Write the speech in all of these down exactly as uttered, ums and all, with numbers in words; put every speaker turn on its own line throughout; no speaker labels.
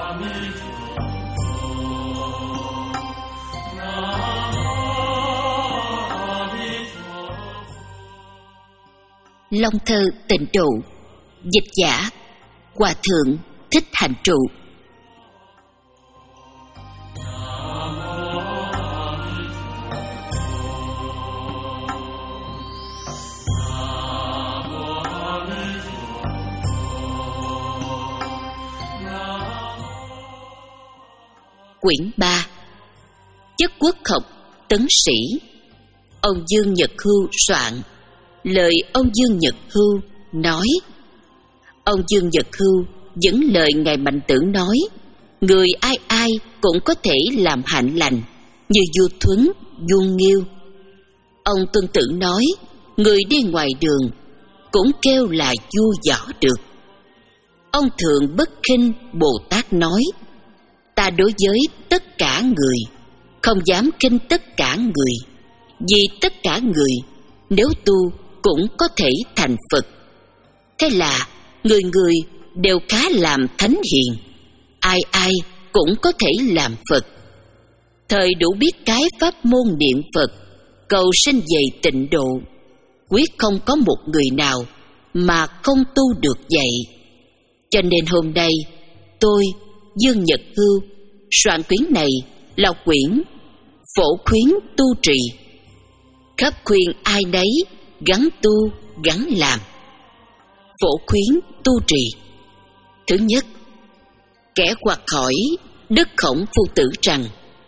Long thơ tịnh độ. Dịch giả Hòa thượng Thích Hành Trụ. Quyển ba. Chất quốc học tấn sĩ. Ông Dương Nhật Hưu soạn. Lời ông Dương Nhật Hưu nói. Ông Dương Nhật Hưu dẫn lời Ngài Mạnh Tử nói, người ai ai cũng có thể làm hạnh lành, như vua Thuấn, vua Nghiêu. Ông Tuân Tử nói, người đi ngoài đường cũng kêu là vua võ được. Ông Thượng Bất Khinh Bồ Tát nói, ta đối với tất cả người không dám khinh tất cả người, vì tất cả người nếu tu cũng có thể thành Phật. Thế là người người đều khá làm thánh hiền, ai ai cũng có thể làm Phật. Thời đủ biết cái pháp môn niệm Phật, cầu sinh về tịnh độ, quyết không có một người nào mà không tu được vậy. Cho nên hôm nay tôi, Dương Nhật Hưu, soạn quyển này là quyển phổ khuyến tu trì, khắp khuyên ai nấy gắn tu gắn làm. Phổ khuyến tu trì. Thứ nhất, kẻ hoặc hỏi Đức Khổng Phu Tử rằng,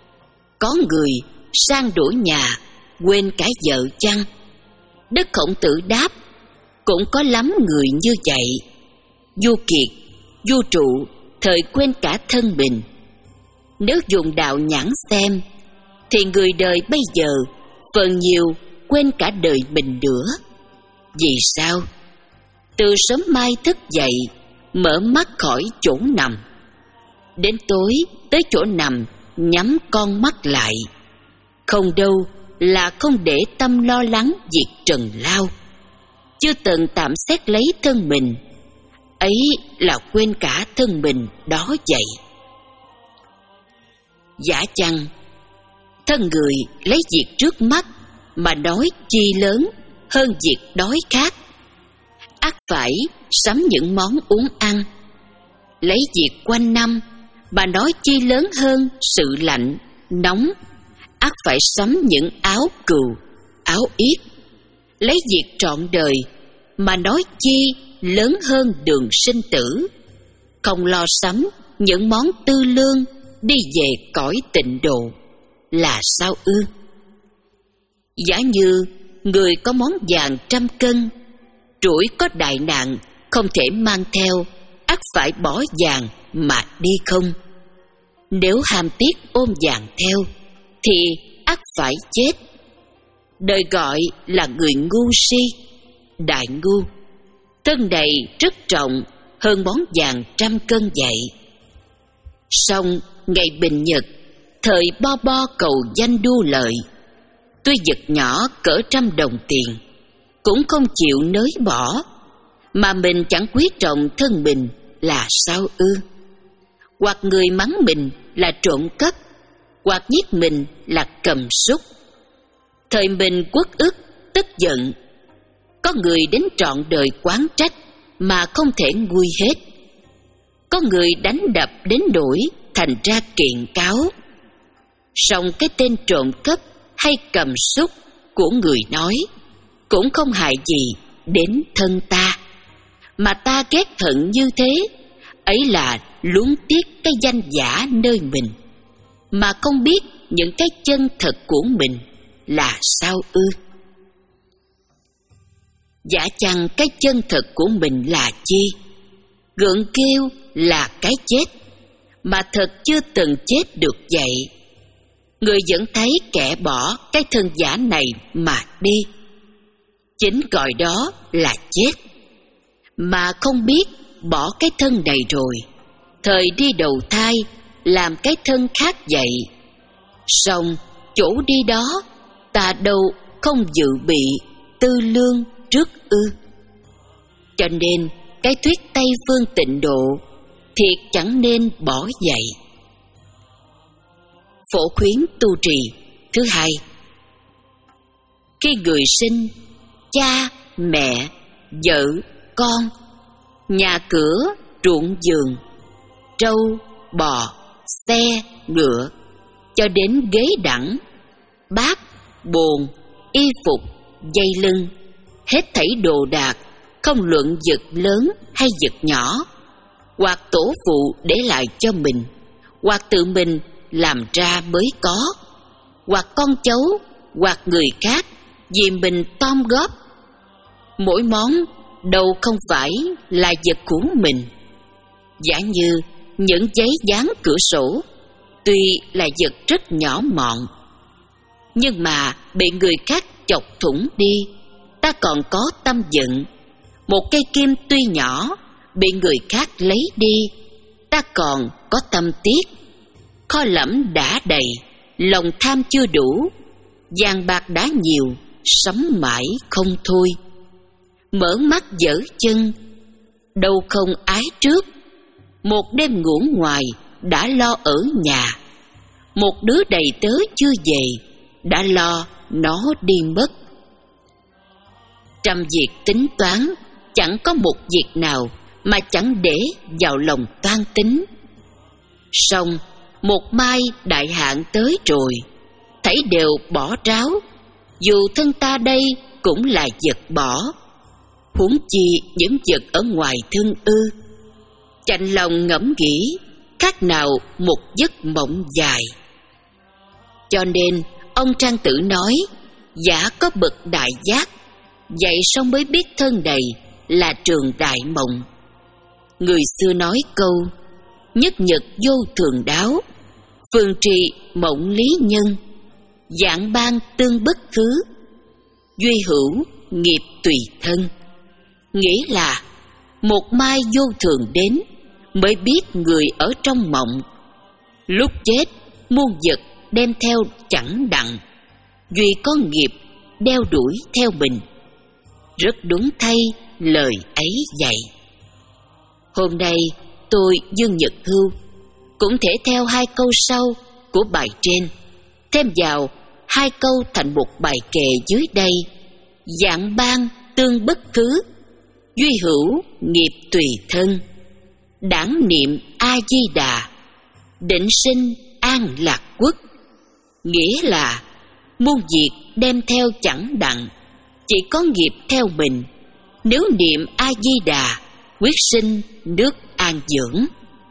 có người sang đổi nhà quên cả vợ chăng? Đức Khổng Tử đáp, cũng có lắm người như vậy. Vua Kiệt, vua Trụ thời quên cả thân mình. Nếu dùng đạo nhãn xem, thì người đời bây giờ phần nhiều quên cả đời mình nữa. Vì sao? Từ sớm mai thức dậy, mở mắt khỏi chỗ nằm, đến tối tới chỗ nằm nhắm con mắt lại, không đâu là không để tâm lo lắng việc trần lao, chưa từng tạm xét lấy thân mình, ấy là quên cả thân mình đó vậy. Giả chăng thân người lấy việc trước mắt mà nói chi lớn hơn việc đói khát, ắt phải sắm những món uống ăn. Lấy việc quanh năm mà nói chi lớn hơn sự lạnh, nóng, ắt phải sắm những áo cừu, áo yết. Lấy việc trọn đời mà nói chi lớn hơn đường sinh tử, không lo sắm những món tư lương đi về cõi tịnh độ, là sao ư? Giả như người có món vàng trăm cân, trũi có đại nạn không thể mang theo, ắt phải bỏ vàng mà đi không. Nếu ham tiếc ôm vàng theo, thì ắt phải chết. Đời gọi là người ngu si, đại ngu. Thân này rất trọng hơn món vàng trăm cân vậy. Song ngày bình nhật, thời bo bo cầu danh đua lợi, tuy vật nhỏ cỡ trăm đồng tiền cũng không chịu nới bỏ, mà mình chẳng quý trọng thân mình, là sao ư? Hoặc người mắng mình là trộm cắp, hoặc giết mình là cầm súc. Thời mình uất ức tức giận, có người đến trọn đời oán trách mà không thể nguôi hết. Có người đánh đập đến nỗi thành ra kiện cáo. Song cái tên trộm cắp hay cầm súc của người nói cũng không hại gì đến thân ta, mà ta ghét hận như thế, ấy là luống tiếc cái danh giả nơi mình, mà không biết những cái chân thật của mình, là sao ư? Giả chăng cái chân thật của mình là chi? Gượng kêu là cái chết, mà thật chưa từng chết được vậy. Người vẫn thấy kẻ bỏ cái thân giả này mà đi, chính gọi đó là chết, mà không biết bỏ cái thân này rồi, thời đi đầu thai làm cái thân khác vậy. Song chỗ đi đó ta đâu không dự bị tư lương trước ư? Cho nên cái thuyết Tây Phương tịnh độ thiệt chẳng nên bỏ dạy. Phổ khuyến tu trì thứ hai. Khi người sinh, cha, mẹ, vợ, con, nhà cửa, ruộng vườn, trâu, bò, xe, ngựa, cho đến ghế đẳng, bát, bồn, y phục, dây lưng, hết thảy đồ đạc, không luận vật lớn hay vật nhỏ, hoặc tổ phụ để lại cho mình, hoặc tự mình làm ra mới có, hoặc con cháu, hoặc người khác vì mình tom góp. Mỗi món đâu không phải là vật của mình. Giả như những giấy dán cửa sổ, tuy là vật rất nhỏ mọn, nhưng mà bị người khác chọc thủng đi, ta còn có tâm giận. Một cây kim tuy nhỏ, bị người khác lấy đi, ta còn có tâm tiếc. Kho lẫm đã đầy, lòng tham chưa đủ, vàng bạc đã nhiều, sống mãi không thôi. Mở mắt dở chân, đâu không ái trước. Một đêm ngủ ngoài, đã lo ở nhà. Một đứa đầy tớ chưa về, đã lo nó đi mất. Trăm việc tính toán, chẳng có một việc nào mà chẳng để vào lòng toan tính. Song một mai đại hạn tới rồi, thảy đều bỏ ráo. Dù thân ta đây cũng là vật bỏ, huống chi những vật ở ngoài thân ư. Chạnh lòng ngẫm nghĩ, khác nào một giấc mộng dài. Cho nên ông Trang Tử nói, giả có bậc đại giác, vậy xong mới biết thân đầy là trường đại mộng. Người xưa nói câu, nhất nhật vô thường đáo, phương trì mộng lý nhân, dạng ban tương bất khứ, duy hữu nghiệp tùy thân. Nghĩa là một mai vô thường đến, mới biết người ở trong mộng. Lúc chết muôn vật đem theo chẳng đặng, duy có nghiệp đeo đuổi theo mình. Rất đúng thay lời ấy dạy. Hôm nay tôi Dương Nhật Hưu cũng thể theo hai câu sau của bài trên, thêm vào hai câu thành một bài kệ dưới đây: dạng ban tương bất cứ, duy hữu nghiệp tùy thân, đảng niệm A Di Đà, định sinh an lạc quốc. Nghĩa là muôn việc đem theo chẳng đặng, chỉ có nghiệp theo mình. Nếu niệm A Di Đà, quyết sinh nước an dưỡng.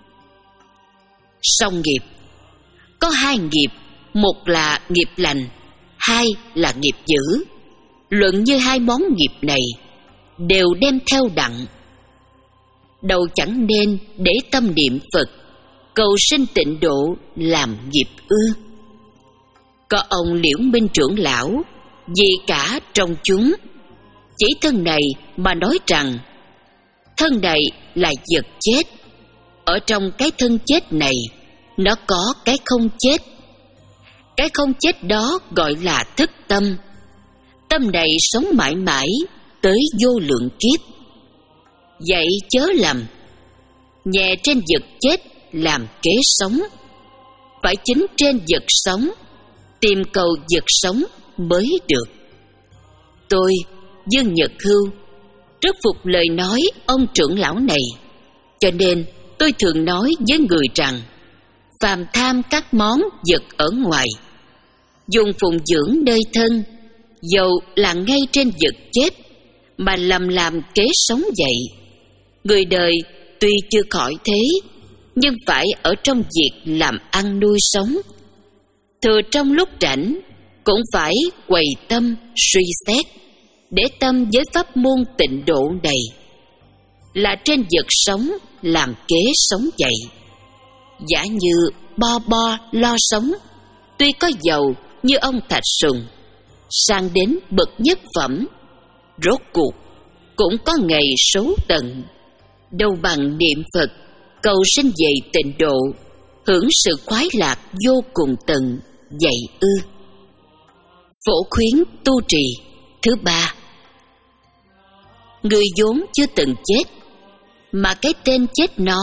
Song nghiệp có hai nghiệp, một là nghiệp lành, hai là nghiệp dữ. Luận như hai món nghiệp này đều đem theo đặng, đâu chẳng nên để tâm niệm Phật, cầu sinh tịnh độ làm nghiệp ư. Có ông Liễu Minh trưởng lão vì cả trong chúng, chỉ thân này mà nói rằng thân này là vật chết. Ở trong cái thân chết này, nó có cái không chết. Cái không chết đó gọi là thức tâm. Tâm này sống mãi mãi tới vô lượng kiếp. Vậy chớ lầm, nhẹ trên vật chết làm kế sống, phải chính trên vật sống, tìm cầu vật sống mới được. Tôi, Dương Nhật Hưu, rất phục lời nói ông trưởng lão này, cho nên tôi thường nói với người rằng, phàm tham các món vật ở ngoài, dùng phụng dưỡng nơi thân, dầu là ngay trên vật chết, mà lầm làm kế sống vậy. Người đời tuy chưa khỏi thế, nhưng phải ở trong việc làm ăn nuôi sống. Thừa trong lúc rảnh cũng phải quầy tâm suy xét, để tâm với pháp môn tịnh độ này, là trên vật sống làm kế sống vậy. Giả như bo bo lo sống, tuy có giàu như ông Thạch Sùng, sang đến bậc nhất phẩm, rốt cuộc cũng có ngày số tận. Đâu bằng niệm Phật, cầu sinh về tịnh độ, hưởng sự khoái lạc vô cùng tận vậy ư. Phổ khuyến tu trì thứ ba. Người vốn chưa từng chết, mà cái tên chết nó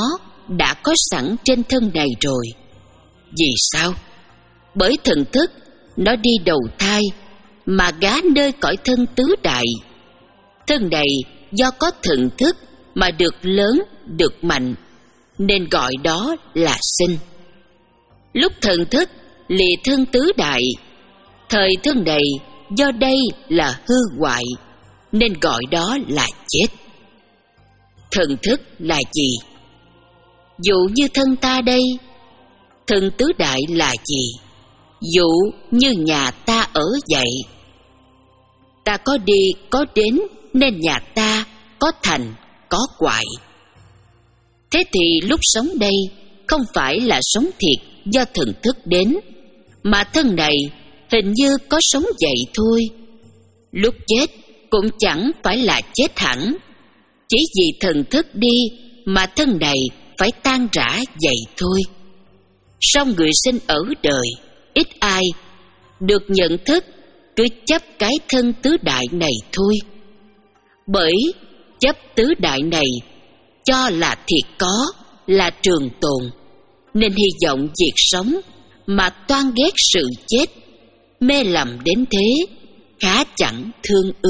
đã có sẵn trên thân này rồi. Vì sao? Bởi thần thức nó đi đầu thai mà gá nơi cõi thân tứ đại. Thân này do có thần thức mà được lớn, được mạnh, nên gọi đó là sinh. Lúc thần thức lìa thân tứ đại, thời thân này do đây là hư hoại, nên gọi đó là chết. Thần thức là gì? Dụ như thân ta đây, thân tứ đại là gì? Dụ như nhà ta ở vậy. Ta có đi có đến nên nhà ta có thành có hoại. Thế thì lúc sống đây không phải là sống thiệt do thần thức đến, mà thân này hình như có sống vậy thôi. Lúc chết cũng chẳng phải là chết hẳn, chỉ vì thần thức đi mà thân này phải tan rã vậy thôi. Song người sinh ở đời ít ai được nhận thức cứ chấp cái thân tứ đại này thôi. Bởi chấp tứ đại này cho là thiệt có, là trường tồn, nên hy vọng việc sống mà toan ghét sự chết, mê lầm đến thế, khá chẳng thương ư.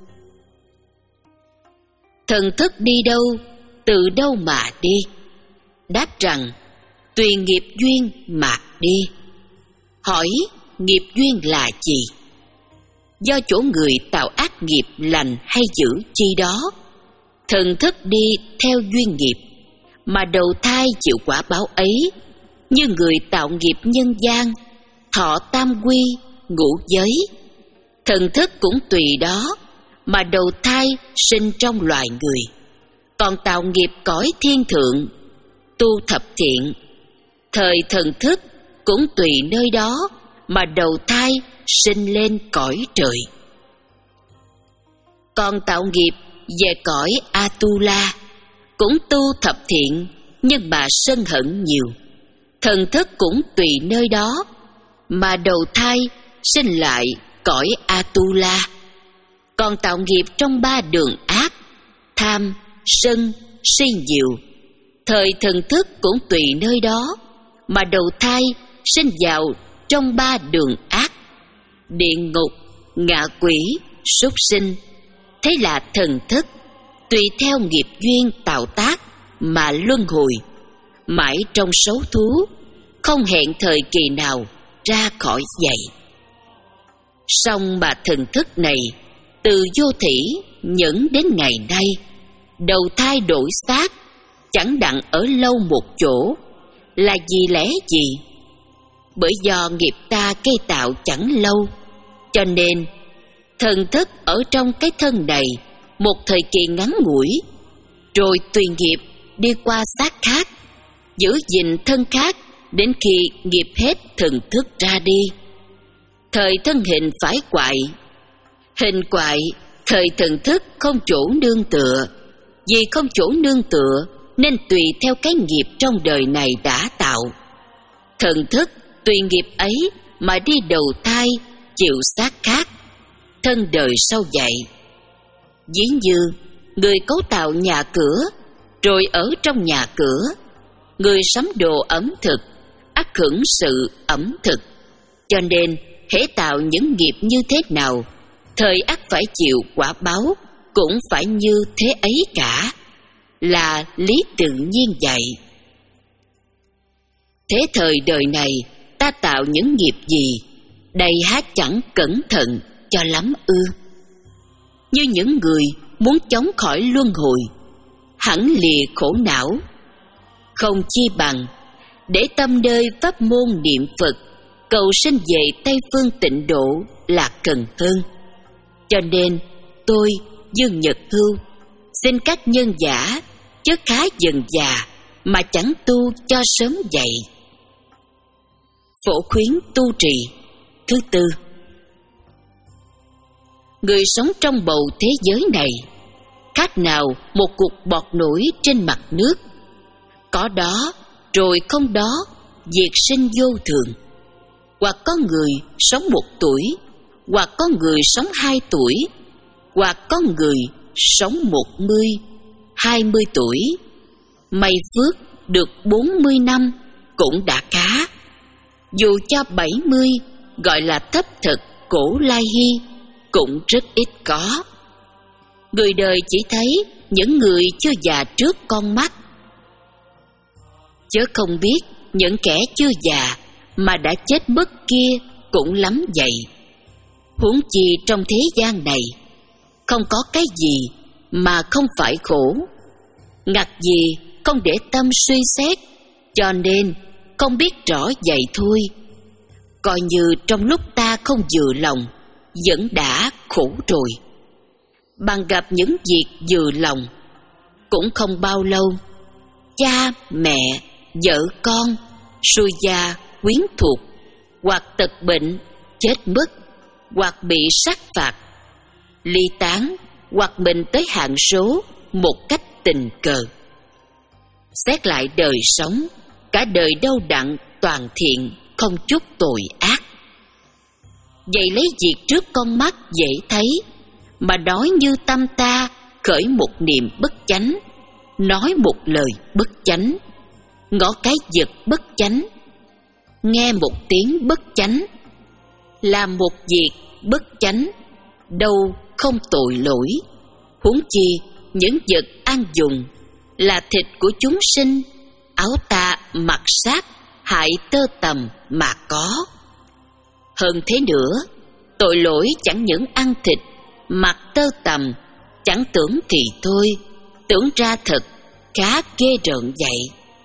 Thần thức đi đâu, từ đâu mà đi? Đáp rằng tùy nghiệp duyên mà đi. Hỏi nghiệp duyên là gì? Do chỗ người tạo ác nghiệp lành hay dữ chi đó, thần thức đi theo duyên nghiệp mà đầu thai chịu quả báo ấy. Như người tạo nghiệp nhân gian, thọ tam quy, ngũ giới, thần thức cũng tùy đó mà đầu thai sinh trong loài người. Còn tạo nghiệp cõi thiên thượng, tu thập thiện, thời thần thức cũng tùy nơi đó mà đầu thai sinh lên cõi trời. Còn tạo nghiệp về cõi Atula, cũng tu thập thiện nhưng mà sân hận nhiều, thần thức cũng tùy nơi đó mà đầu thai sinh lại cõi Atula. Còn tạo nghiệp trong ba đường ác, tham, sân, si nhiều, thời thần thức cũng tùy nơi đó mà đầu thai sinh vào trong ba đường ác, địa ngục, ngạ quỷ, súc sinh. Thế là thần thức tùy theo nghiệp duyên tạo tác mà luân hồi, mãi trong số thú, không hẹn thời kỳ nào ra khỏi vậy. Song mà thần thức này từ vô thỉ nhẫn đến ngày nay, đầu thai đổi xác, chẳng đặng ở lâu một chỗ, là vì lẽ gì? Bởi do nghiệp ta gây tạo chẳng lâu, cho nên thần thức ở trong cái thân này một thời kỳ ngắn ngủi, rồi tùy nghiệp đi qua xác khác, giữ gìn thân khác đến khi nghiệp hết thần thức ra đi. Thời thân hình phải quại, hình quại, thời thần thức không chỗ nương tựa. Vì không chỗ nương tựa nên tùy theo cái nghiệp trong đời này đã tạo. Thần thức tùy nghiệp ấy mà đi đầu thai chịu xác khác, thân đời sau vậy. Ví như người cấu tạo nhà cửa, rồi ở trong nhà cửa, người sắm đồ ẩm thực, ắt hưởng sự ẩm thực. Cho nên hễ tạo những nghiệp như thế nào, thời ắt phải chịu quả báo cũng phải như thế ấy cả, là lý tự nhiên vậy. Thế thời đời này ta tạo những nghiệp gì, đây há chẳng cẩn thận cho lắm ư? Như những người muốn chống khỏi luân hồi, hẳn lìa khổ não, không chi bằng để tâm nơi pháp môn niệm Phật, cầu sinh về Tây Phương Tịnh Độ là cần hơn. Cho nên tôi Dương Nhật Hưu xin các nhân giả chớ khá dần già mà chẳng tu cho sớm dậy. Phổ khuyến tu trì thứ tư. Người sống trong bầu thế giới này khác nào một cục bọt nổi trên mặt nước, có đó rồi không đó, diệt sinh vô thường. Hoặc có người sống một tuổi, hoặc có người sống hai tuổi, hoặc có người sống một mươi, hai mươi tuổi. May phước được bốn mươi năm cũng đã khá. Dù cho bảy mươi gọi là thấp thực cổ lai hy cũng rất ít có. Người đời chỉ thấy những người chưa già trước con mắt, chớ không biết những kẻ chưa già mà đã chết mất kia cũng lắm vậy. Huống chi trong thế gian này không có cái gì mà không phải khổ, ngặt gì không để tâm suy xét, cho nên không biết rõ vậy thôi. Coi như trong lúc ta không vừa lòng vẫn đã khổ rồi. Bằng gặp những việc vừa lòng, cũng không bao lâu cha mẹ vợ con xui gia quyến thuộc, hoặc tật bệnh chết mất, hoặc bị sát phạt ly tán, hoặc mình tới hạn số một cách tình cờ. Xét lại đời sống, cả đời đâu đặng toàn thiện, không chút tội ác. Vậy lấy việc trước con mắt dễ thấy mà nói như tâm ta khởi một niệm bất chánh, nói một lời bất chánh, ngó cái vật bất chánh, nghe một tiếng bất chánh, làm một việc bất chánh, đâu không tội lỗi. Huống chi những vật ăn dùng là thịt của chúng sinh, áo ta mặc sát hại tơ tằm mà có. Hơn thế nữa, tội lỗi chẳng những ăn thịt mặc tơ tằm, chẳng tưởng thì thôi, tưởng ra thật khá ghê rợn vậy.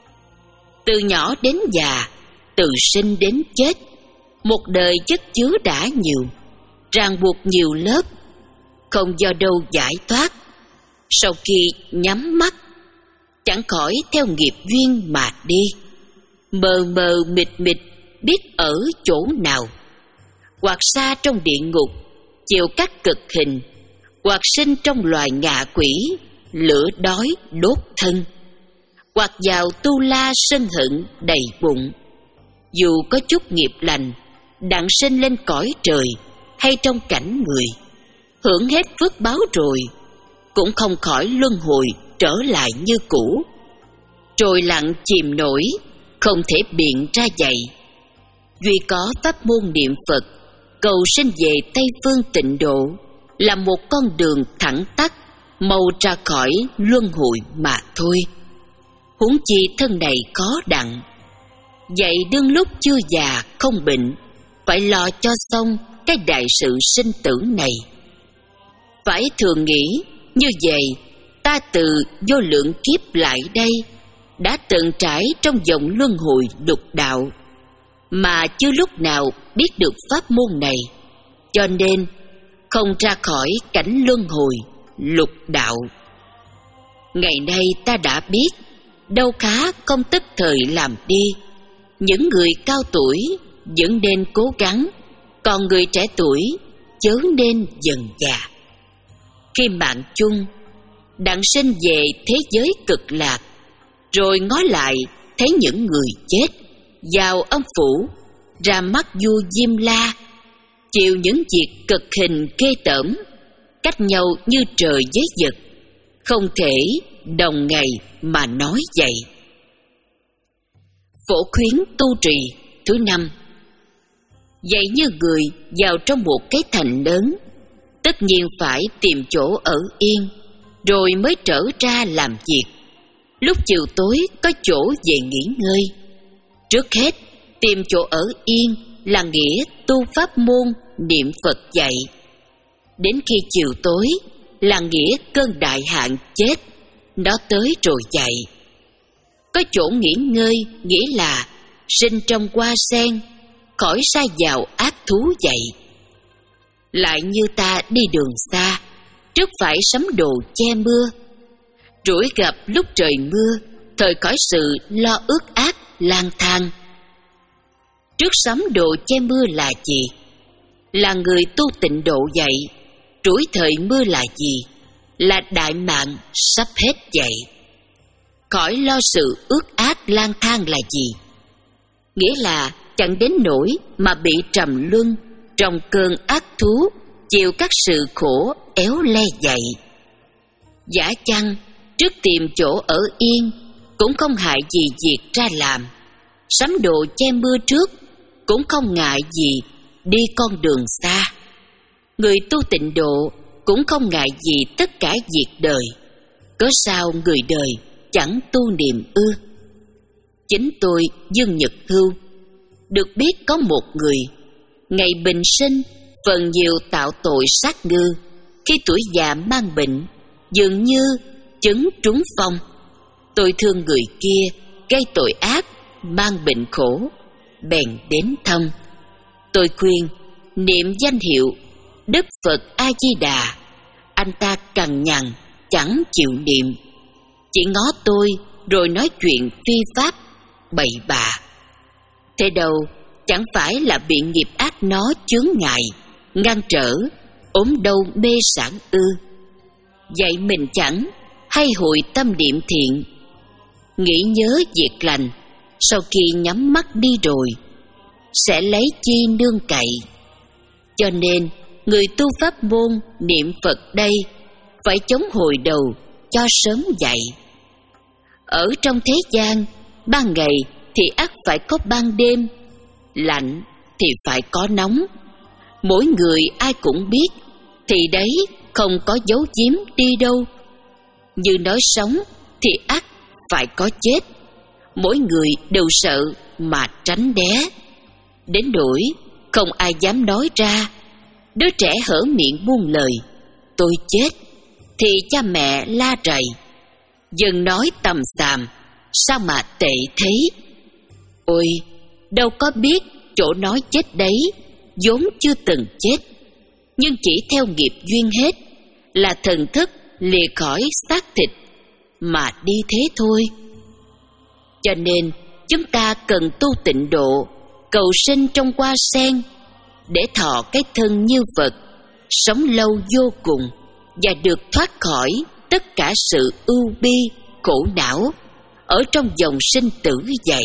Từ nhỏ đến già, từ sinh đến chết, một đời chất chứa đã nhiều, ràng buộc nhiều lớp, không do đâu giải thoát. Sau khi nhắm mắt, chẳng khỏi theo nghiệp duyên mà đi, mờ mờ mịt mịt biết ở chỗ nào, hoặc xa trong địa ngục chịu các cực hình, hoặc sinh trong loài ngạ quỷ lửa đói đốt thân, hoặc vào tu la sân hận đầy bụng. Dù có chút nghiệp lành, đặng sinh lên cõi trời hay trong cảnh người, hưởng hết phước báo rồi, cũng không khỏi luân hồi trở lại như cũ. Trôi lặng chìm nổi, không thể biện ra vậy. Duy có pháp môn niệm Phật, cầu sinh về Tây Phương Tịnh Độ, là một con đường thẳng tắp, mau ra khỏi luân hồi mà thôi. Huống chi thân này khó đặng. Vậy đương lúc chưa già không bệnh, phải lo cho xong cái đại sự sinh tử này. Phải thường nghĩ như vậy, ta từ vô lượng kiếp lại đây đã từng trải trong vòng luân hồi lục đạo, mà chưa lúc nào biết được pháp môn này, cho nên không ra khỏi cảnh luân hồi lục đạo. Ngày nay ta đã biết, đâu khá không tức thời làm đi. Những người cao tuổi vẫn nên cố gắng, còn người trẻ tuổi chớ nên dần già. Khi mạng chung đặng sinh về thế giới cực lạc, rồi ngó lại thấy những người chết vào âm phủ, ra mắt vua Diêm La, chịu những việc cực hình ghê tởm, cách nhau như trời với vật, không thể đồng ngày mà nói vậy. Phổ khuyến tu trì thứ năm. Vậy như người vào trong một cái thành lớn, tất nhiên phải tìm chỗ ở yên, rồi mới trở ra làm việc. Lúc chiều tối có chỗ về nghỉ ngơi. Trước hết, tìm chỗ ở yên là nghĩa tu pháp môn niệm Phật dạy. Đến khi chiều tối là nghĩa cơn đại hạn chết, nó tới rồi dạy. Có chỗ nghỉ ngơi nghĩa là sinh trong hoa sen, khỏi sa vào ác thú dậy. Lại như ta đi đường xa, trước phải sắm đồ che mưa, rủi gặp lúc trời mưa, thời khỏi sự lo ước ác lang thang. Trước sắm đồ che mưa là gì? Là người tu tịnh độ dạy. Rủi thời mưa là gì? Là đại mạng sắp hết dậy. Khỏi lo sự ước ác lang thang là gì? Nghĩa là chẳng đến nỗi mà bị trầm luân trong cơn ác thú, chịu các sự khổ éo le dậy. Giả chăng trước tìm chỗ ở yên, cũng không hại gì việc ra làm. Sắm đồ che mưa trước, cũng không ngại gì đi con đường xa. Người tu tịnh độ cũng không ngại gì tất cả việc đời. Cớ sao người đời chẳng tu niệm ư? Chính tôi, Dương Nhật Hưu, được biết có một người ngày bình sinh phần nhiều tạo tội sát ngư, khi tuổi già mang bệnh, dường như chứng trúng phong. Tôi thương người kia gây tội ác, mang bệnh khổ, bèn đến thăm. Tôi khuyên niệm danh hiệu Đức Phật A Di Đà. Anh ta cằn nhằn chẳng chịu niệm, chỉ ngó tôi rồi nói chuyện phi pháp bậy bạ. Thế đâu chẳng phải là bị nghiệp ác nó chướng ngại, ngăn trở, ốm đau mê sản ư? Vậy mình chẳng hay hội tâm niệm thiện, nghĩ nhớ việc lành, sau khi nhắm mắt đi rồi sẽ lấy chi nương cậy. Cho nên người tu pháp môn niệm Phật đây phải chống hồi đầu cho sớm dậy. Ở trong thế gian, ban ngày thì ắt phải có ban đêm, lạnh thì phải có nóng. Mỗi người ai cũng biết, thì đấy không có giấu giếm đi đâu. Như nói sống thì ắt phải có chết. Mỗi người đều sợ mà tránh né, đến nỗi không ai dám nói ra. Đứa trẻ hở miệng buông lời tôi chết thì cha mẹ la rầy, dần nói tầm xàm, sao mà tệ thế. Ôi, đâu có biết chỗ nói chết đấy vốn chưa từng chết, nhưng chỉ theo nghiệp duyên hết, là thần thức lìa khỏi xác thịt mà đi thế thôi. Cho nên chúng ta cần tu tịnh độ, cầu sinh trong hoa sen, để thọ cái thân như Phật, sống lâu vô cùng và được thoát khỏi tất cả sự ưu bi, khổ não ở trong dòng sinh tử vậy.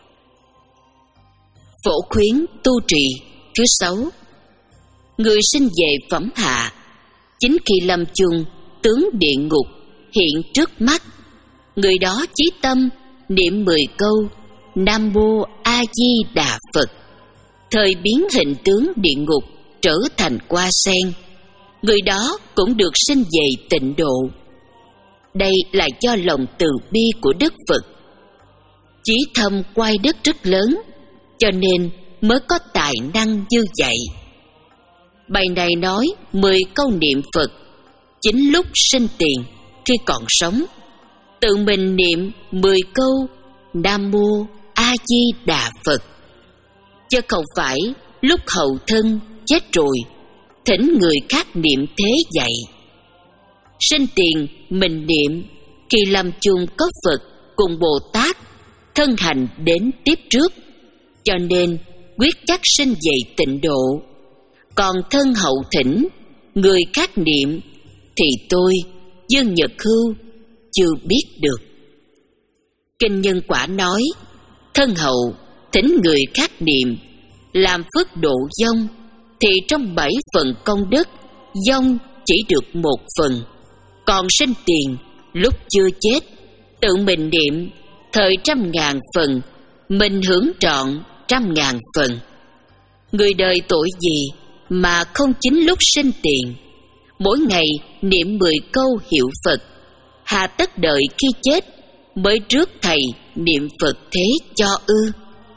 Phổ khuyến tu trì thứ sáu. Người sinh về phẩm hạ, chính khi lâm chung, tướng địa ngục hiện trước mắt. Người đó chí tâm niệm mười câu Nam Mô A Di Đà Phật, thời biến hình tướng địa ngục trở thành hoa sen. Người đó cũng được sinh về tịnh độ. Đây là do lòng từ bi của Đức Phật. Chí thâm quay đức rất lớn, cho nên mới có tài năng như vậy. Bài này nói mười câu niệm Phật chính lúc sinh tiền, khi còn sống, tự mình niệm mười câu Nam Mô A Di Đà Phật, chứ không phải lúc hậu thân chết rồi thỉnh người khác niệm thế vậy. Sinh tiền mình niệm, khi lâm chung có Phật cùng Bồ Tát thân hành đến tiếp trước, cho nên quyết chắc sinh về tịnh độ. Còn thân hậu thỉnh người khác niệm thì tôi, Dương Nhật Hưu, chưa biết được. Kinh Nhân Quả nói, thân hậu thỉnh người khác niệm làm phước độ vong, thì trong bảy phần công đức, vong chỉ được một phần. Còn sinh tiền lúc chưa chết, tự mình niệm thời trăm ngàn phần, mình hưởng trọn trăm ngàn phần. Người đời tội gì mà không chính lúc sinh tiền, mỗi ngày niệm mười câu hiệu Phật, hà tất đợi khi chết mới rước thầy niệm Phật thế cho ư?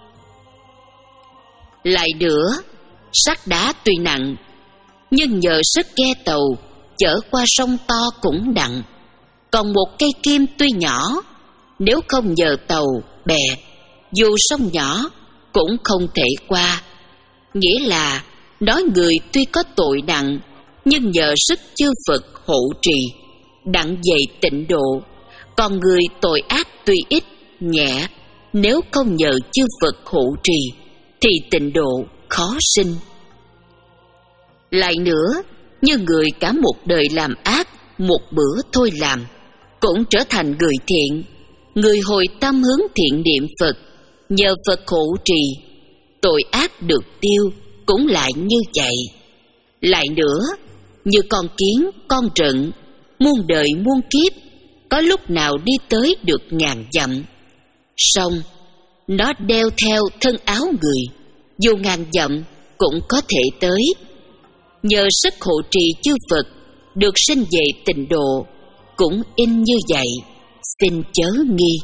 Lại nữa, sắt đá tuy nặng, nhưng nhờ sức ghe tàu chở qua sông to cũng nặng. Còn một cây kim tuy nhỏ, nếu không nhờ tàu, bè, dù sông nhỏ cũng không thể qua. Nghĩa là nói người tuy có tội nặng, nhưng nhờ sức chư Phật hộ trì, đặng về tịnh độ. Còn người tội ác tuy ít, nhẹ, nếu không nhờ chư Phật hộ trì, thì tịnh độ khó sinh. Lại nữa, như người cả một đời làm ác, một bữa thôi làm, cũng trở thành người thiện. Người hồi tâm hướng thiện niệm Phật, nhờ Phật hộ trì, tội ác được tiêu, cũng lại như vậy. Lại nữa, như con kiến, con rận, muôn đời muôn kiếp, có lúc nào đi tới được ngàn dặm. Song nó đeo theo thân áo người, dù ngàn dặm cũng có thể tới. Nhờ sức hộ trì chư Phật, được sinh về tịnh độ, cũng in như vậy, xin chớ nghi.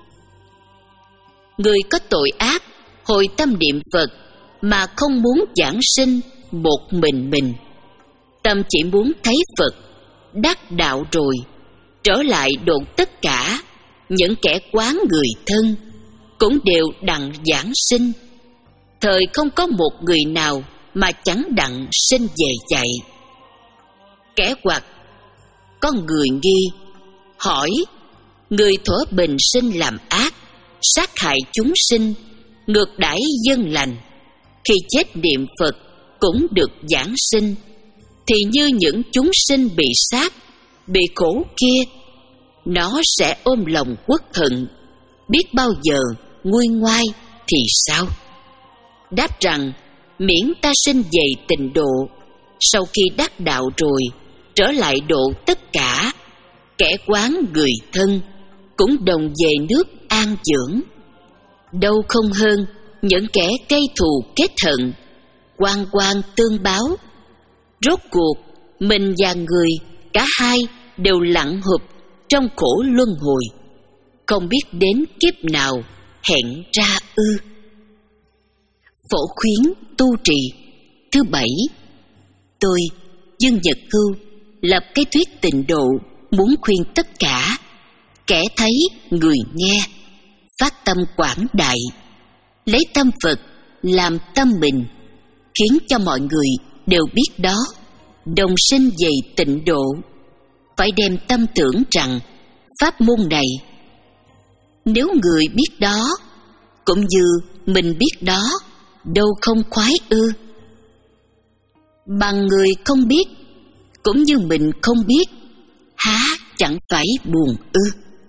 Người có tội ác hồi tâm niệm Phật mà không muốn giảng sinh một mình mình, tâm chỉ muốn thấy Phật đắc đạo rồi trở lại độ tất cả những kẻ quán người thân, cũng đều đặng giảng sinh. Thời không có một người nào mà chẳng đặng sinh về vậy. Kẻ hoặc có người nghi hỏi: người thuở bình sinh làm ác, sát hại chúng sinh, ngược đãi dân lành, khi chết niệm Phật cũng được giảng sinh, thì như những chúng sinh bị sát, bị khổ kia, nó sẽ ôm lòng uất hận, biết bao giờ nguôi ngoai thì sao? Đáp rằng miễn ta sinh về tịnh độ, sau khi đắc đạo rồi trở lại độ tất cả kẻ quán người thân, cũng đồng về nước an dưỡng. Đâu không hơn những kẻ gây thù kết hận, oan oan tương báo. Rốt cuộc mình và người cả hai đều lặn hụp trong khổ luân hồi, không biết đến kiếp nào hẹn ra ư. Phổ khuyến tu trì thứ bảy. Tôi, Dương Nhật Hưu, lập cái thuyết tịnh độ, muốn khuyên tất cả kẻ thấy người nghe, phát tâm quảng đại, lấy tâm Phật làm tâm mình, khiến cho mọi người đều biết đó, đồng sinh về tịnh độ. Phải đem tâm tưởng rằng pháp môn này, nếu người biết đó cũng như mình biết đó, đâu không khoái ư? Bằng người không biết cũng như mình không biết, há chẳng phải buồn ư?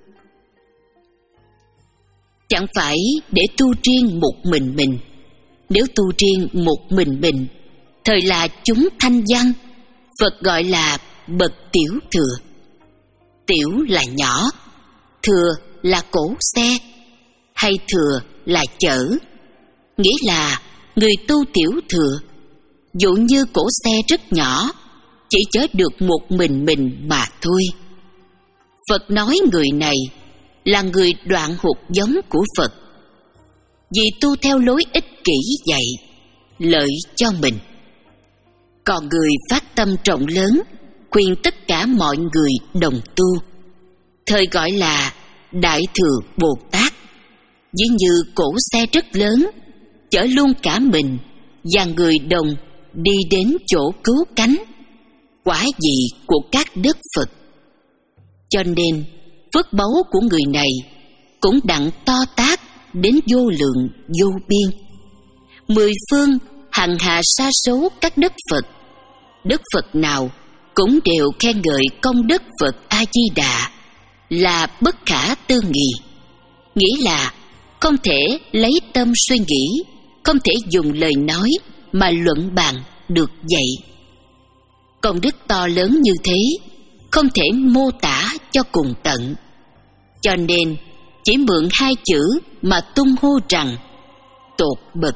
Chẳng phải để tu riêng một mình mình. Nếu tu riêng một mình mình, thời là chúng thanh văn, Phật gọi là bậc tiểu thừa. Tiểu là nhỏ, thừa là cổ xe, hay thừa là chở. Nghĩa là người tu tiểu thừa, dụ như cổ xe rất nhỏ, chỉ chở được một mình mình mà thôi. Phật nói người này là người đoạn hụt giống của Phật, vì tu theo lối ích kỷ vậy, lợi cho mình. Còn người phát tâm rộng lớn, khuyên tất cả mọi người đồng tu, thời gọi là Đại Thừa Bồ Tát. Ví như cổ xe rất lớn, chở luôn cả mình và người đồng đi đến chỗ cứu cánh, quả vị của các đức Phật. Cho nên phước báu của người này cũng đặng to tát đến vô lượng vô biên. Mười phương hằng hà sa số các đức Phật, đức Phật nào cũng đều khen ngợi công đức Phật A Di Đà là bất khả tư nghị. Nghĩa là không thể lấy tâm suy nghĩ, không thể dùng lời nói mà luận bàn được vậy. Công đức to lớn như thế, không thể mô tả cho cùng tận. Cho nên chỉ mượn hai chữ mà tung hô rằng tột bậc.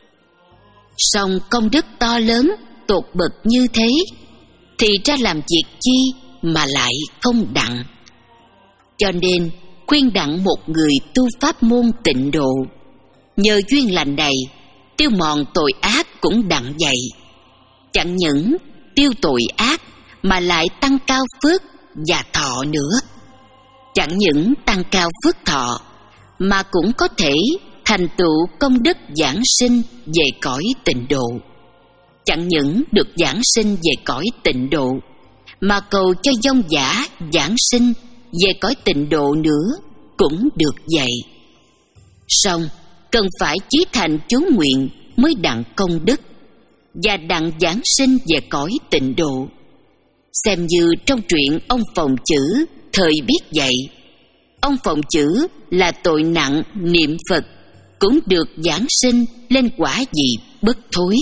Song công đức to lớn tột bậc như thế, thì ra làm việc chi mà lại không đặng. Cho nên khuyên đặng một người tu pháp môn tịnh độ, nhờ duyên lành này tiêu mòn tội ác cũng đặng vậy. Chẳng những tiêu tội ác mà lại tăng cao phước và thọ nữa. Chẳng những tăng cao phước thọ mà cũng có thể thành tựu công đức giảng sinh về cõi tịnh độ. Chẳng những được giảng sinh về cõi tịnh độ mà cầu cho vong giả giảng sinh về cõi tịnh độ nữa cũng được vậy. Song cần phải chí thành chú nguyện mới đặng công đức và đặng giảng sinh về cõi tịnh độ. Xem như trong truyện ông Phòng Chữ thời biết vậy. Ông Phòng Chữ là tội nặng niệm Phật, cũng được giảng sinh lên quả vị bất thối.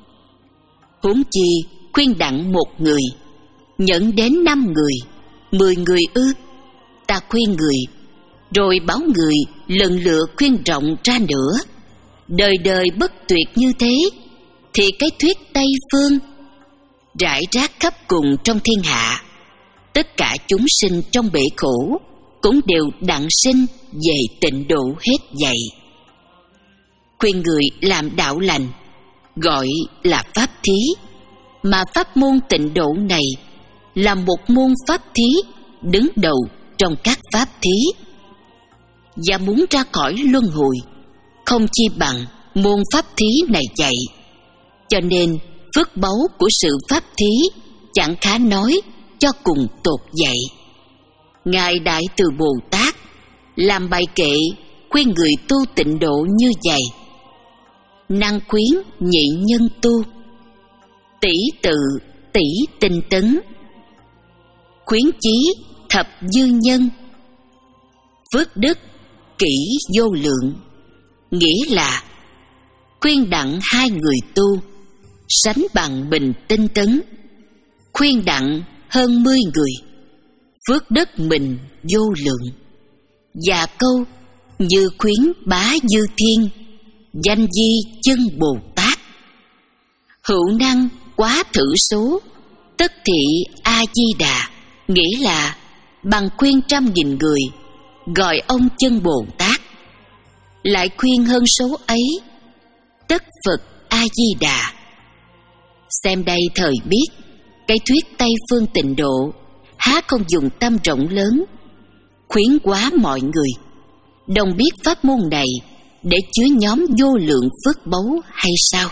Huống chi khuyên đặng một người nhận đến năm người, mười người ư? Ta khuyên người, rồi bảo người lần lượt khuyên rộng ra nữa, đời đời bất tuyệt như thế, thì cái thuyết Tây Phương rải rác khắp cùng trong thiên hạ, tất cả chúng sinh trong bể khổ cũng đều đặng sinh về tịnh độ hết vậy. Khuyên người làm đạo lành gọi là pháp thí, mà pháp môn tịnh độ này là một môn pháp thí đứng đầu trong các pháp thí. Và muốn ra khỏi luân hồi, không chi bằng môn pháp thí này vậy. Cho nên phước báu của sự pháp thí chẳng khá nói cho cùng tột vậy. Ngài Đại Từ Bồ Tát làm bài kệ khuyên người tu tịnh độ như vậy: năng khuyến nhị nhân tu, tỷ tự tỷ tinh tấn, khuyến chí thập dư nhân, phước đức kỷ vô lượng. Nghĩa là khuyên đặng hai người tu sánh bằng bình tinh tấn, khuyên đặng hơn mươi người phước đức mình vô lượng. Và câu như khuyến bá dư thiên, danh di chân Bồ Tát, hữu năng quá thử số, tất thị A Di Đà. Nghĩa là bằng khuyên trăm nghìn người gọi ông chân Bồ Tát, lại khuyên hơn số ấy tất Phật A Di Đà. Xem đây thời biết, cái thuyết Tây Phương tịnh độ há không dùng tâm rộng lớn khuyến quá mọi người đồng biết pháp môn này để chứa nhóm vô lượng phước báu hay sao?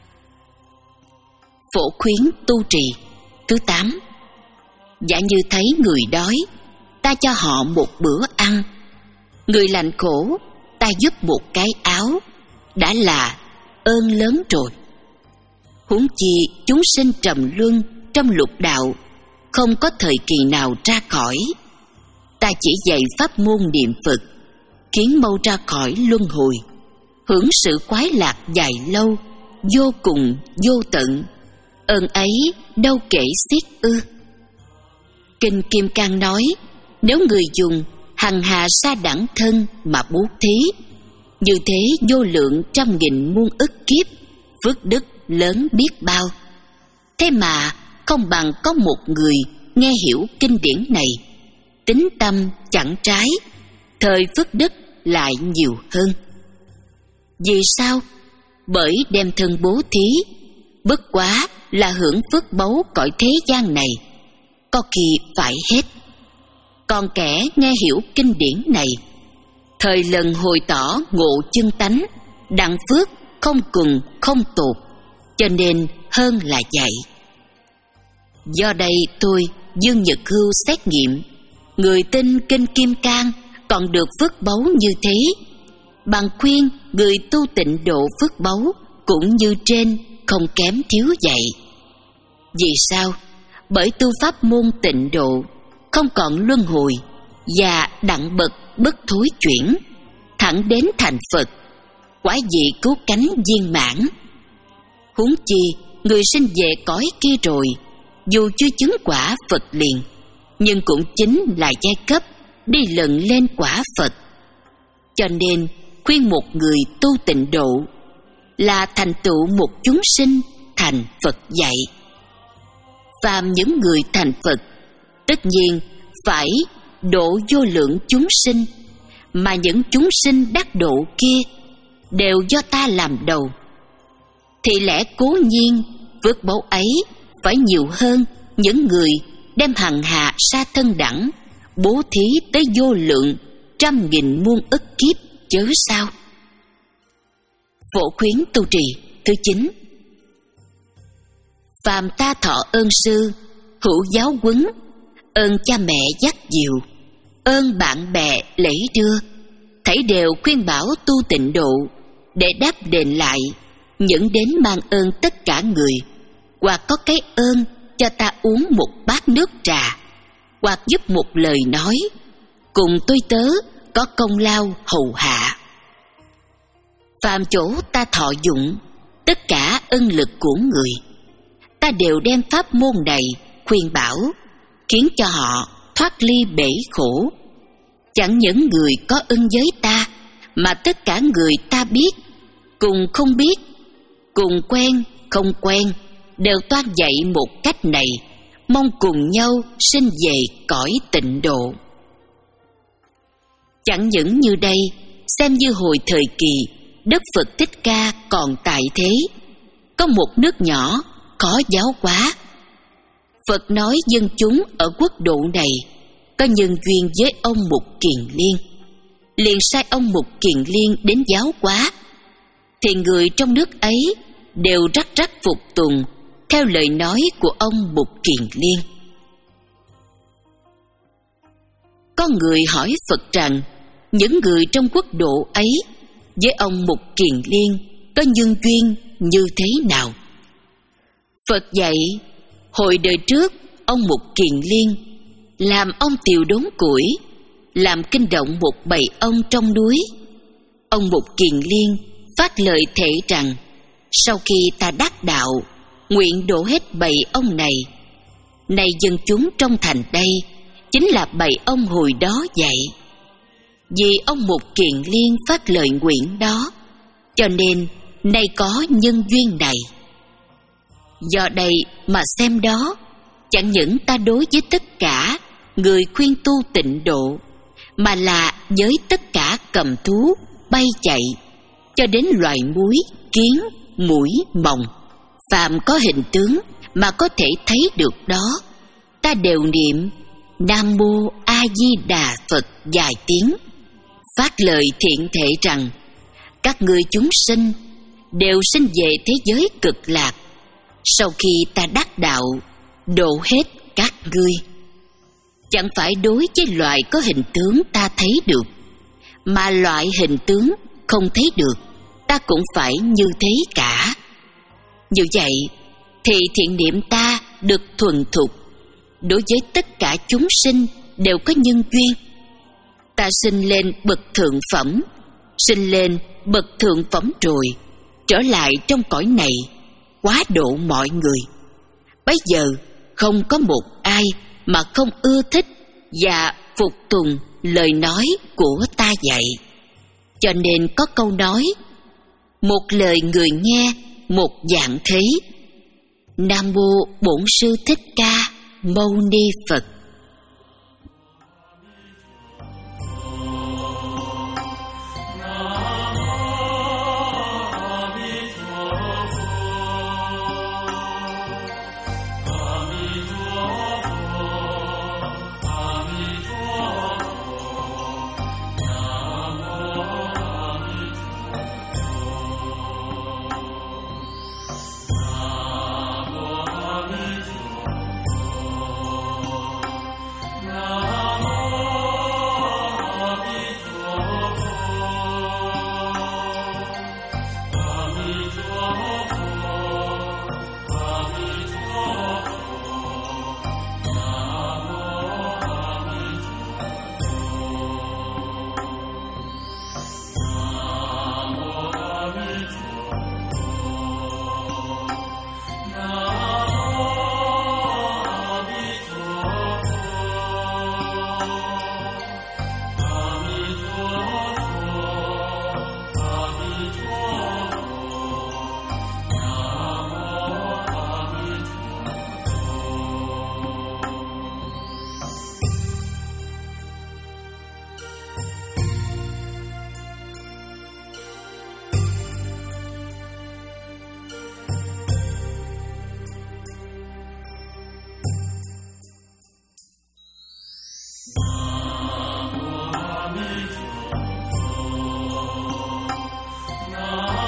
Phổ khuyến tu trì thứ tám. Giả như thấy người đói, ta cho họ một bữa ăn; người lạnh khổ, ta giúp một cái áo, đã là ơn lớn rồi. Huống chi chúng sinh trầm luân trong lục đạo, không có thời kỳ nào ra khỏi. Ta chỉ dạy pháp môn niệm Phật, khiến mau ra khỏi luân hồi, hưởng sự khoái lạc dài lâu, vô cùng vô tận. Ơn ấy đâu kể xiết ư? Kinh Kim Cang nói, nếu người dùng hằng hà sa đẳng thân mà bố thí, như thế vô lượng trăm nghìn muôn ức kiếp, phước đức lớn biết bao. Thế mà không bằng có một người nghe hiểu kinh điển này, tín tâm chẳng trái, thời phước đức lại nhiều hơn. Vì sao? Bởi đem thân bố thí, bất quá là hưởng phước báu cõi thế gian này, có khi phải hết. Còn kẻ nghe hiểu kinh điển này, thời lần hồi tỏ ngộ chân tánh, đặng phước không cùng không tột, cho nên hơn là vậy. Do đây tôi Dương Nhật Hưu xét nghiệm, người tin kinh Kim Cang còn được phước báu như thế, bằng khuyên người tu tịnh độ phước báu cũng như trên, không kém thiếu vậy. Vì sao? Bởi tu pháp môn tịnh độ không còn luân hồi, và đặng bậc bất thối chuyển, thẳng đến thành Phật, quả vị cứu cánh viên mãn. Huống chi người sinh về cõi kia rồi, dù chưa chứng quả Phật liền, nhưng cũng chính là giai cấp đi lần lên quả Phật. Cho nên khuyên một người tu tịnh độ là thành tựu một chúng sinh thành Phật dạy. Phàm những người thành Phật, tất nhiên phải độ vô lượng chúng sinh, mà những chúng sinh đắc độ kia đều do ta làm đầu, thì lẽ cố nhiên phước báu ấy phải nhiều hơn những người đem hằng hà sa thân đẳng bố thí tới vô lượng trăm nghìn muôn ức kiếp chớ sao. Phổ khuyến tu trì thứ chín. Phàm ta thọ ơn sư hữu giáo huấn, ơn cha mẹ dắt dìu, ơn bạn bè lễ đưa, thảy đều khuyên bảo tu tịnh độ, để đáp đền lại những đến mang ơn tất cả người, hoặc có cái ơn cho ta uống một bát nước trà, hoặc giúp một lời nói, cùng tôi tớ có công lao hầu hạ. Phàm chỗ ta thọ dụng tất cả ân lực của người, ta đều đem pháp môn này khuyên bảo, khiến cho họ thoát ly bể khổ, Chẳng những người có ưng với ta, mà tất cả người ta biết, cùng không biết, cùng quen, không quen, đều toan dạy một cách này, mong cùng nhau sinh về cõi tịnh độ. Chẳng những như đây, xem như hồi thời kỳ Đức Phật Thích Ca còn tại thế, có một nước nhỏ khó giáo hóa. Phật nói dân chúng ở quốc độ này có nhân duyên với ông Mục Kiền Liên, liền sai ông Mục Kiền Liên đến giáo hóa. Thì người trong nước ấy đều rắc rắc phục tùng theo lời nói của ông Mục Kiền Liên. Có người hỏi Phật rằng những người trong quốc độ ấy với ông Mục Kiền Liên có nhân duyên như thế nào? Phật dạy, hồi đời trước ông Mục Kiền Liên làm ông tiều đốn củi, làm kinh động một bầy ông trong núi. Ông Mục Kiền Liên phát lời thệ rằng, sau khi ta đắc đạo, nguyện đổ hết bầy ông này. Này dân chúng trong thành đây, chính là bầy ông hồi đó dạy. Vì ông Mục Kiền Liên phát lời nguyện đó, cho nên nay có nhân duyên này. Do đây mà xem đó, chẳng những ta đối với tất cả người khuyên tu tịnh độ, mà là với tất cả cầm thú, bay chạy, cho đến loài muối, kiến, muỗi, mòng, phàm có hình tướng mà có thể thấy được đó, ta đều niệm Nam Mô A Di Đà Phật vài tiếng, phát lời thiện thệ rằng các ngươi chúng sinh đều sinh về thế giới cực lạc, sau khi ta đắc đạo, độ hết các ngươi. Chẳng phải đối với loại có hình tướng ta thấy được, mà loại hình tướng không thấy được, ta cũng phải như thế cả. Như vậy thì thiện niệm ta được thuần thục, đối với tất cả chúng sinh đều có nhân duyên. Ta sinh lên bậc thượng phẩm, sinh lên bậc thượng phẩm rồi, trở lại trong cõi này, quá độ mọi người. Bây giờ không có một ai mà không ưa thích và phục tùng lời nói của ta dạy. Cho nên có câu nói, một lời người nghe, một dạng thấy. Nam Mô Bổn Sư Thích Ca Mâu Ni Phật.
Nam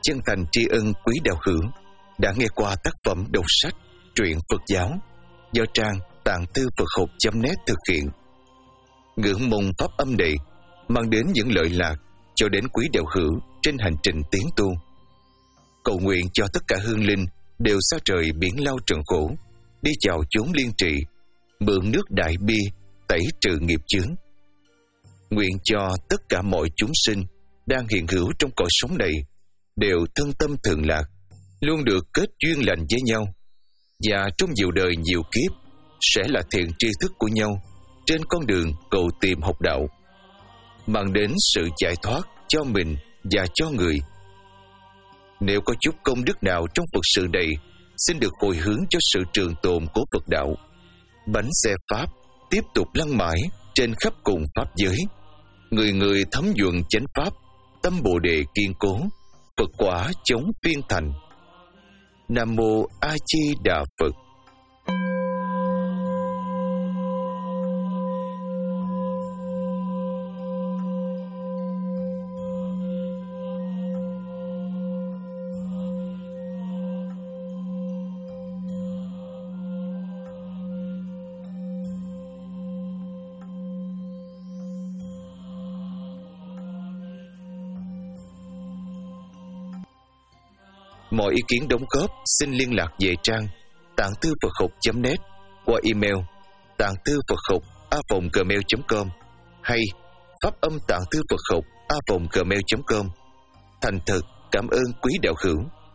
chân thành tri ân quý đạo hữu đã nghe qua tác phẩm đọc sách truyện Phật giáo do trang tạng thư Phật học chấm net thực hiện. Ngưỡng mong pháp âm này mang đến những lợi lạc cho đến quý đạo hữu trên hành trình tiến tu. Cầu nguyện cho tất cả hương linh đều xa trời biển lao trần khổ, đi chào chốn liên trị, mượn nước đại bi tẩy trừ nghiệp chướng. Nguyện cho tất cả mọi chúng sinh đang hiện hữu trong cõi sống này đều thân tâm thường lạc, luôn được kết duyên lành với nhau, và trong nhiều đời nhiều kiếp sẽ là thiện tri thức của nhau trên con đường cầu tìm học đạo, mang đến sự giải thoát cho mình và cho người. Nếu có chút công đức nào trong Phật sự này, xin được hồi hướng cho sự trường tồn của Phật đạo. Bánh xe Pháp tiếp tục lăn mãi trên khắp cùng Pháp giới, người người thấm nhuận chánh Pháp, tâm Bồ Đề kiên cố, Phật quả chống phiên thành. Nam Mô A Di Đà Phật. Mọi ý kiến đóng góp xin liên lạc về trang tạng thư Phật học chấm net qua email tạng thư Phật học a vòng gmail chấm com hay pháp âm tạng thư Phật học a vòng gmail chấm com. Thành thật cảm ơn quý đạo hữu.